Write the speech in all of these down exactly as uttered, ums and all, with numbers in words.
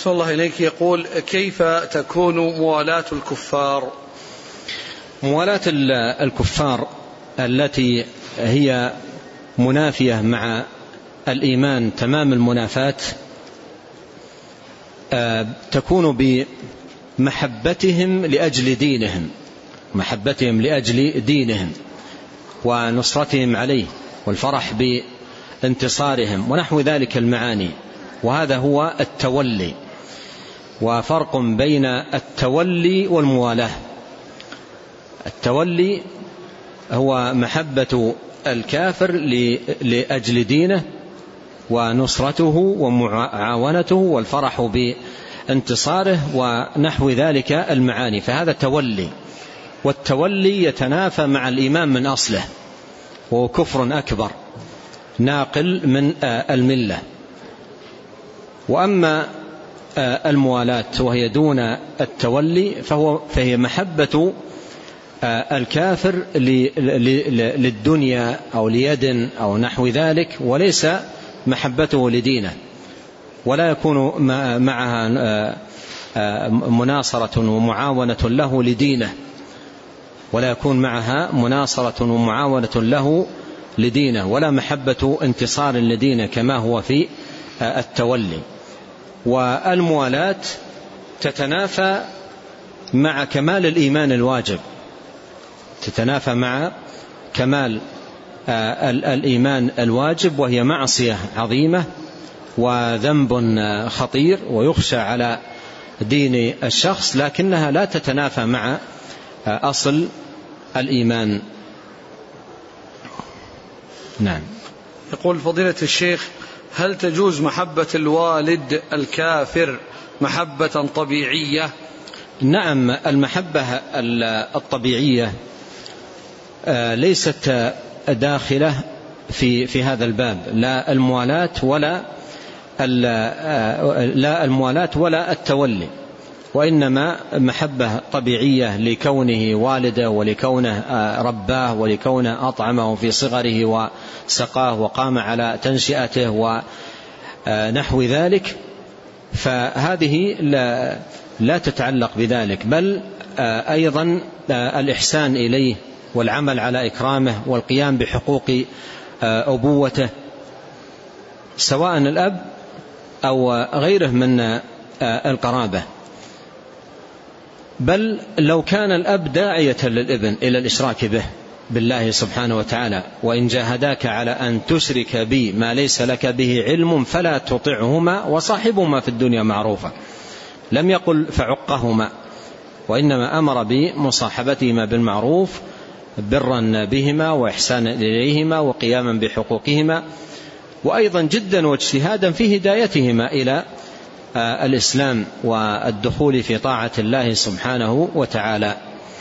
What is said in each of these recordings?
أحسن الله إليك. يقول: كيف تكون موالاة الكفار؟ موالاة الكفار التي هي منافية مع الإيمان تمام المنافاة تكون بمحبتهم لأجل دينهم محبتهم لأجل دينهم ونصرتهم عليه والفرح بانتصارهم ونحو ذلك المعاني، وهذا هو التولي. وفرق بين التولي والموالاة. التولي هو محبة الكافر لأجل دينه ونصرته ومعاونته والفرح بانتصاره ونحو ذلك المعاني، فهذا تولي. والتولي يتنافى مع الإيمان من أصله، وهو كفر أكبر ناقل من الملة. وأما الموالاة وهي دون التولي فهو فهي محبة الكافر للدنيا أو ليد أو نحو ذلك، وليس محبته لدينه، ولا يكون معها مناصرة ومعاونة له لدينه ولا يكون معها مناصرة ومعاونة له لدينه ولا محبة انتصار لدينه كما هو في التولي. والموالاة تتنافى مع كمال الإيمان الواجب، تتنافى مع كمال الإيمان الواجب، وهي معصية عظيمة وذنب خطير ويخشى على دين الشخص، لكنها لا تتنافى مع أصل الإيمان. نعم. يقول فضيلة الشيخ: هل تجوز محبة الوالد الكافر محبة طبيعية؟ نعم، المحبة الطبيعية ليست داخلة في في هذا الباب، لا الموالاة ولا لا الموالاة ولا التولي، وإنما محبة طبيعية لكونه والده ولكونه رباه ولكونه أطعمه في صغره وسقاه وقام على تنشئته ونحو ذلك، فهذه لا, لا تتعلق بذلك، بل أيضا الإحسان إليه والعمل على إكرامه والقيام بحقوق أبوته سواء الأب أو غيره من القرابة. بل لو كان الأب داعية للابن إلى الإشراك به بالله سبحانه وتعالى: وإن جاهداك على أن تشرك بي ما ليس لك به علم فلا تطعهما وصاحبهما في الدنيا معروفا، لم يقل فعقهما، وإنما أمر بمصاحبتهما بالمعروف برا بهما وإحسانا إليهما وقياما بحقوقهما، وأيضا جدا واجتهادا في هدايتهما إلى الإسلام والدخول في طاعة الله سبحانه وتعالى.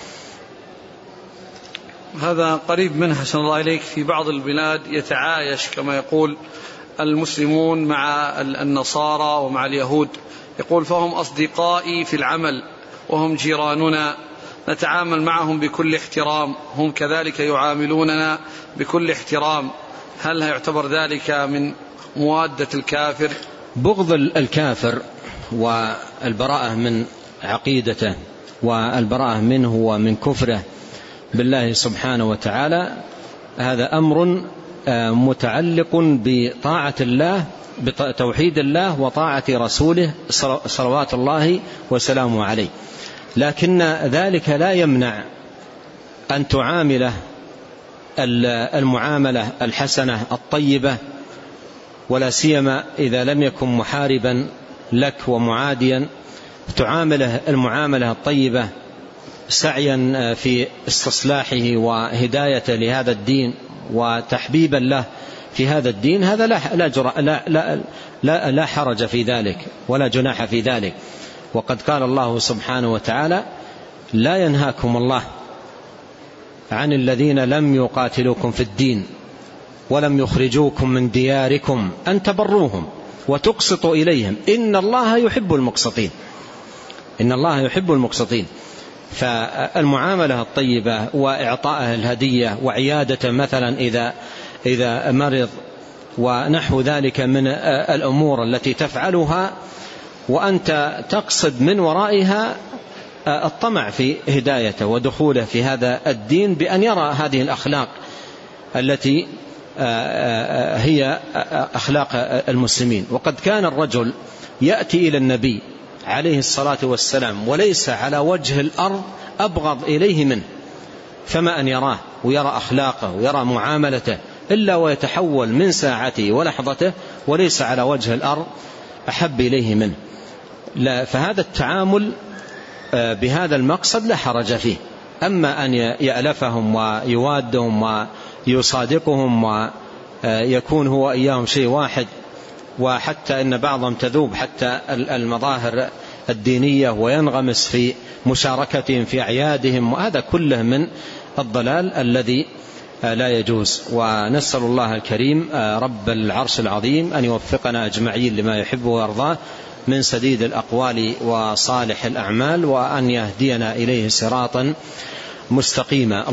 هذا قريب منها أحسن الله إليك. في بعض البلاد يتعايش كما يقول المسلمون مع النصارى ومع اليهود، يقول: فهم أصدقائي في العمل وهم جيراننا، نتعامل معهم بكل احترام، هم كذلك يعاملوننا بكل احترام، هل يعتبر ذلك من موادة الكافر؟ بغض الكافر والبراءة من عقيدته والبراءة منه ومن كفره بالله سبحانه وتعالى هذا أمر متعلق بطاعة الله، بتوحيد الله وطاعة رسوله صلوات الله وسلامه عليه، لكن ذلك لا يمنع أن تعامله المعاملة الحسنة الطيبة، ولا سيما إذا لم يكن محاربا لك ومعاديا، تعامله المعاملة الطيبة سعيا في استصلاحه وهداية لهذا الدين وتحبيبا له في هذا الدين، هذا لا, لا, لا, لا, لا, لا حرج في ذلك ولا جناح في ذلك. وقد قال الله سبحانه وتعالى: لا ينهاكم الله عن الذين لم يقاتلوكم في الدين ولم يخرجوكم من دياركم أن تبروهم وتقسطوا إليهم إن الله يحب المقسطين. إن الله يحب المقسطين. فالمعاملة الطيبة وإعطائه الهدية وعيادة مثلا إذا إذا مرض ونحو ذلك من الأمور التي تفعلها وأنت تقصد من ورائها الطمع في هدايته ودخوله في هذا الدين بأن يرى هذه الأخلاق التي هي أخلاق المسلمين. وقد كان الرجل يأتي إلى النبي عليه الصلاة والسلام وليس على وجه الأرض أبغض إليه منه، فما أن يراه ويرى أخلاقه ويرى معاملته إلا ويتحول من ساعته ولحظته وليس على وجه الأرض أحب إليه منه. لا، فهذا التعامل بهذا المقصد لا حرج فيه. أما أن يألفهم ويوادهم ويصادقهم ويكون هو إياهم شيء واحد، وحتى إن بعضهم تذوب حتى المظاهر الدينية وينغمس في مشاركتهم في أعيادهم، وهذا كله من الضلال الذي لا يجوز. ونسأل الله الكريم رب العرش العظيم أن يوفقنا أجمعين لما يحب ويرضاه من سديد الأقوال وصالح الأعمال، وأن يهدينا إليه صراطا مستقيما.